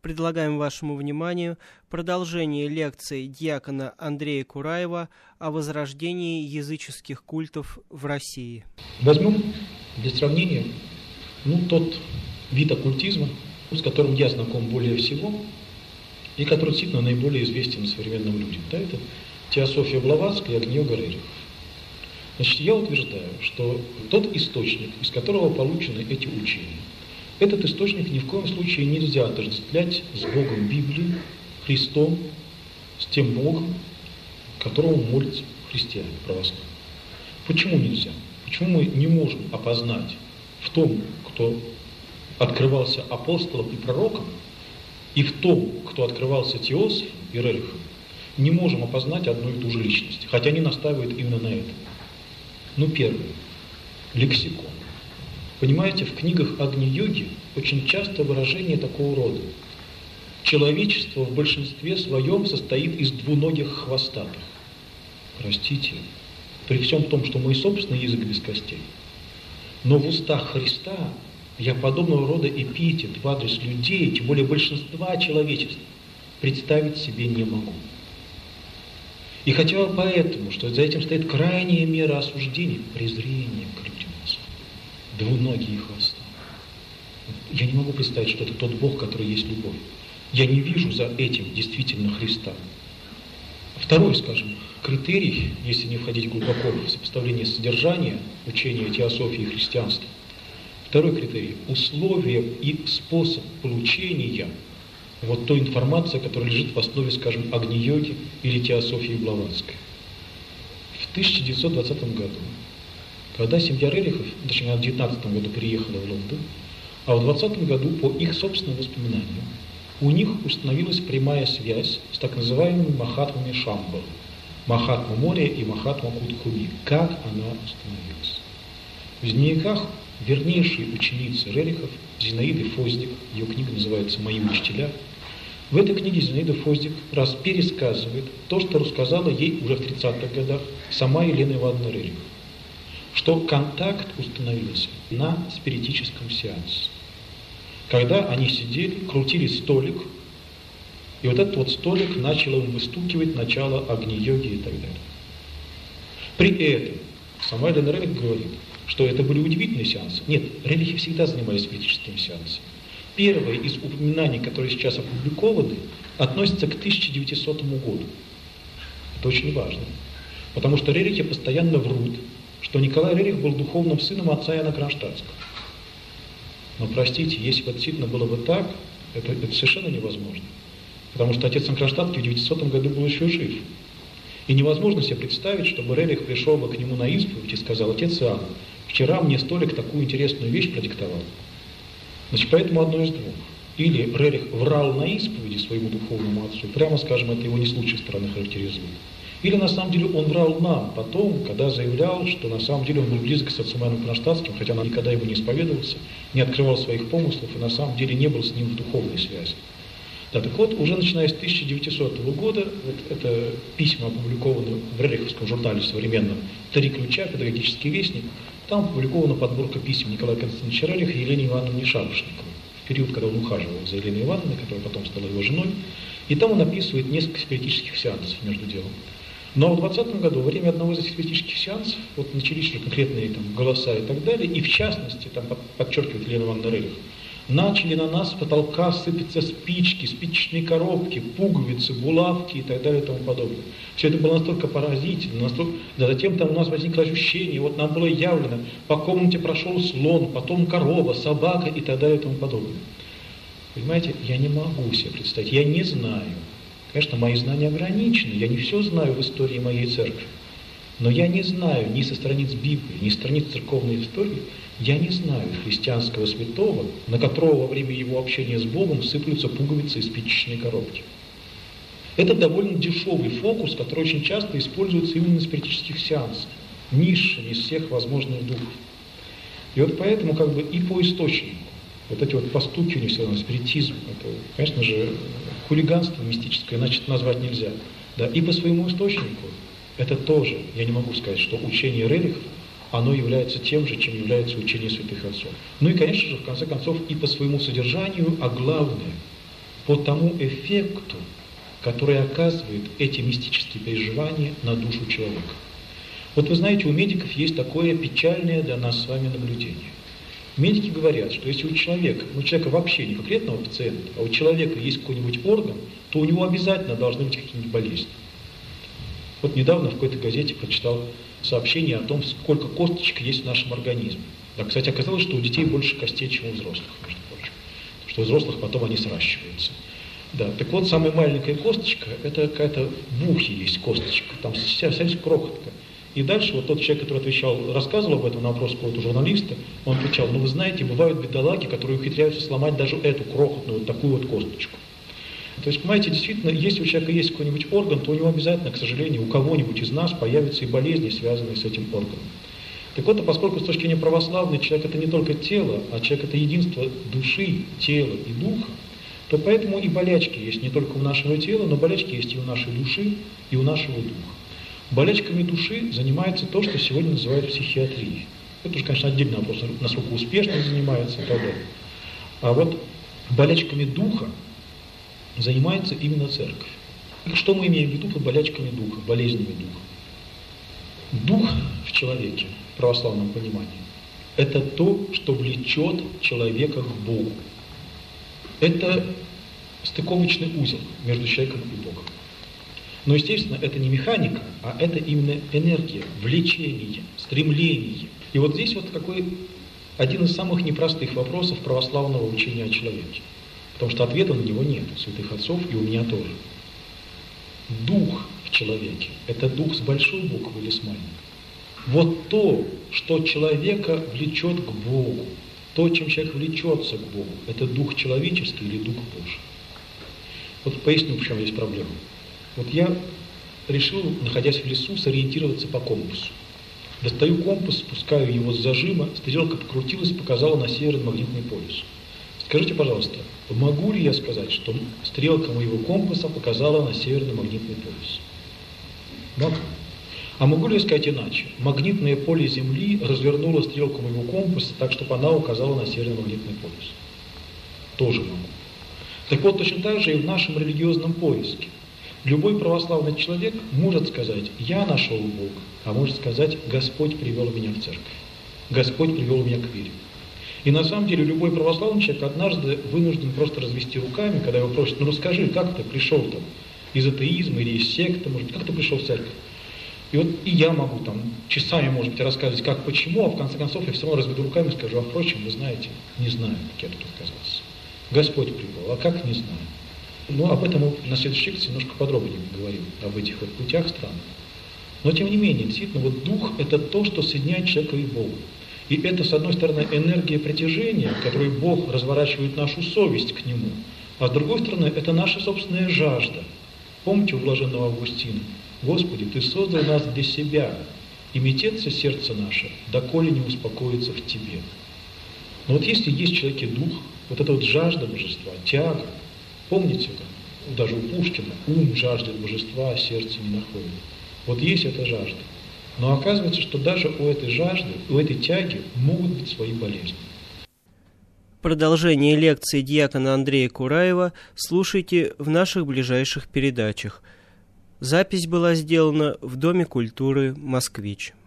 предлагаем вашему вниманию продолжение лекции диакона Андрея Кураева о возрождении языческих культов в России. Возьмем для сравнения тот вид оккультизма, с которым я знаком более всего, и который действительно наиболее известен современным людям. Это теософия Блаватская и Агниёга Рерихов. Значит, я утверждаю, что тот источник, из которого получены эти учения, этот источник ни в коем случае нельзя отождествлять с Богом Библии, Христом, с тем Богом, которому молятся христиане православные. Почему нельзя? Почему мы не можем опознать в том, кто открывался апостолом и пророком, и в том, кто открывался Теософом и Рерихом, не можем опознать одну и ту же личность, хотя они настаивают именно на этом. Первое. Лексикон. Понимаете, в книгах Агни-йоги очень часто выражение такого рода. Человечество в большинстве своем состоит из двуногих хвостатых. Простите, при всем том, что мой собственный язык без костей. Но в устах Христа я подобного рода эпитет в адрес людей, тем более большинства человечества, представить себе не могу. И хотя бы поэтому, что за этим стоит крайняя мера осуждения, презрение к людям, двуногие хвоста. Я не могу представить, что это тот Бог, который есть любовь. Я не вижу за этим действительно Христа. Второй, скажем, критерий, если не входить глубоко в сопоставление содержания учения теософии и христианства. Второй критерий – условия и способ получения той информации, которая лежит в основе, скажем, Агни-йоги или теософии Блаватской. В 1920 году, когда семья Рерихов, точнее, в 19 году приехала в Лондон, а в 20 году, по их собственным воспоминаниям, у них установилась прямая связь с так называемыми Махатмами Шамбалы, Махатма Мория и Махатма Кутхуби. Как она установилась? В дневниках вернейшей ученицы Рерихов, Зинаиды Фоздик, ее книга называется «Мои учителя», в этой книге Зинаида Фоздик пересказывает то, что рассказала ей уже в 30-х годах сама Елена Ивановна Рерих, что контакт установился на спиритическом сеансе. Когда они сидели, крутили столик, и этот столик начал им выстукивать начало Агни-йоги и так далее. При этом сама Елена Рерих говорит, что это были удивительные сеансы. Нет, Рерихи всегда занимались спиритическими сеансами. Первое из упоминаний, которые сейчас опубликованы, относится к 1900 году. Это очень важно. Потому что Рерихи постоянно врут, что Николай Рерих был духовным сыном отца Иоанна Кронштадтского. Но простите, если бы это действительно было бы так, это совершенно невозможно. Потому что отец Иоанн Кронштадтский в 900 году был еще жив. И невозможно себе представить, чтобы Рерих пришел бы к нему на исповедь и сказал: отец Иоанн, вчера мне столик такую интересную вещь продиктовал. Значит, поэтому одно из двух. Или Рерих врал на исповеди своему духовному отцу, прямо скажем, это его не с лучшей стороны характеризует. Или на самом деле он врал нам потом, когда заявлял, что на самом деле он был близок с отцом Иоанном Кронштадтским, хотя он никогда ему не исповедовался, не открывал своих помыслов и на самом деле не был с ним в духовной связи. Да, так вот, уже начиная с 1900 года, это письма опубликованы в Рериховском журнале современном «Три ключа. Педагогический вестник», там опубликована подборка писем Николая Константиновича Рериха и Елене Ивановне Шарушниковой, в период, когда он ухаживал за Еленой Ивановной, которая потом стала его женой, и там он описывает несколько спиритических сеансов между делом. Но в 2020 году, во время одного из этих спиритических сеансов, начались уже конкретные голоса и так далее, и в частности, там подчеркивает Елена Ивановна Рерих, начали на нас с потолка сыпаться спички, спичечные коробки, пуговицы, булавки и так далее и тому подобное. Все это было настолько поразительно, настолько... Да, затем там у нас возникло ощущение, нам было явлено, по комнате прошел слон, потом корова, собака и так далее и тому подобное. Понимаете, я не могу себе представить, я не знаю. Конечно, мои знания ограничены, я не все знаю в истории моей церкви, но я не знаю ни со страниц Библии, ни со страниц церковной истории, я не знаю христианского святого, на которого во время его общения с Богом сыплются пуговицы и спичечные коробки. Это довольно дешевый фокус, который очень часто используется именно на спиритических сеансах, низшими из всех возможных духов. И поэтому и по источнику, эти постукивания, все равно спиритизм, это, конечно же, хулиганство мистическое, иначе это назвать нельзя. Да, и по своему источнику это тоже, я не могу сказать, что учение Рерихов, оно является тем же, чем является учение святых отцов. И, конечно же, в конце концов, и по своему содержанию, а главное, по тому эффекту, который оказывает эти мистические переживания на душу человека. Вот вы знаете, у медиков есть такое печальное для нас с вами наблюдение. Медики говорят, что если у человека вообще не конкретного пациента, а у человека есть какой-нибудь орган, то у него обязательно должны быть какие-нибудь болезни. Вот недавно в какой-то газете прочитал сообщение о том, сколько косточек есть в нашем организме. Да, кстати, оказалось, что у детей больше костей, чем у взрослых, между прочим. Потому что у взрослых потом они сращиваются. Да, так вот, самая маленькая косточка, это какая-то в ухе есть косточка, там совсем крохотка. И дальше вот тот человек, который рассказывал об этом на вопрос какого-то журналиста, он отвечал: вы знаете, бывают бедолаги, которые ухитряются сломать даже эту крохотную, вот такую вот косточку. То есть, понимаете, действительно, если у человека есть какой-нибудь орган, то у него обязательно, к сожалению, у кого-нибудь из нас появятся и болезни, связанные с этим органом. Так вот, поскольку с точки зрения православной человек это не только тело, а человек это единство души, тела и духа, то поэтому и болячки есть не только у нашего тела, но болячки есть и у нашей души, и у нашего духа. Болячками души занимается то, что сегодня называют психиатрией. Это уже, конечно, отдельный вопрос, насколько успешно занимается и так далее. А вот болячками духа занимается именно церковь. И что мы имеем в виду под болячками духа, болезнями духа? Дух в человеке, в православном понимании, это то, что влечет человека к Богу. Это стыковочный узел между человеком и Богом. Но, естественно, это не механика, а это именно энергия, влечение, стремление. И вот здесь вот один из самых непростых вопросов православного учения о человеке. Потому что ответа на него нет у святых отцов и у меня тоже. Дух в человеке – это дух с большой буквы или с маленькой. Вот то, что человека влечет к Богу, то, чем человек влечется к Богу, это дух человеческий или дух Божий. Вот поясню, в чем есть проблема. Вот я решил, находясь в лесу, сориентироваться по компасу. Достаю компас, спускаю его с зажима, стрелка покрутилась, показала на северный магнитный полюс. Скажите, пожалуйста, могу ли я сказать, что стрелка моего компаса показала на северный магнитный полюс? Могу. А могу ли я сказать иначе? Магнитное поле Земли развернуло стрелку моего компаса так, чтобы она указала на северный магнитный полюс? Тоже могу. Так вот, точно так же и в нашем религиозном поиске. Любой православный человек может сказать: «Я нашел Бога», а может сказать: «Господь привел меня в церковь, Господь привел меня к вере». И на самом деле любой православный человек однажды вынужден просто развести руками, когда его просят: «Ну расскажи, как ты пришел там из атеизма или из секты, может, как ты пришел в церковь?» И вот и я могу там часами, может быть, рассказывать, как, почему, а в конце концов я все равно разведу руками и скажу: «А впрочем, вы знаете, не знаю, как я тут оказался. Господь привел, а как, не знаю». Но об этом мы на следующей лекции немножко подробнее говорим, об этих вот путях странных. Но тем не менее, действительно, вот дух – это то, что соединяет человека и Бога. И это, с одной стороны, энергия притяжения, которой Бог разворачивает нашу совесть к Нему, а с другой стороны, это наша собственная жажда. Помните у блаженного Августина: «Господи, Ты создал нас для себя, и метется сердце наше, доколе не успокоится в Тебе». Но вот если есть в человеке дух, вот эта вот жажда божества, тяга, помните это? Даже у Пушкина: «Ум жаждет божества, а сердце не находит». Вот есть эта жажда. Но оказывается, что даже у этой жажды, у этой тяги могут быть свои болезни. Продолжение лекции диакона Андрея Кураева слушайте в наших ближайших передачах. Запись была сделана в Доме культуры «Москвич».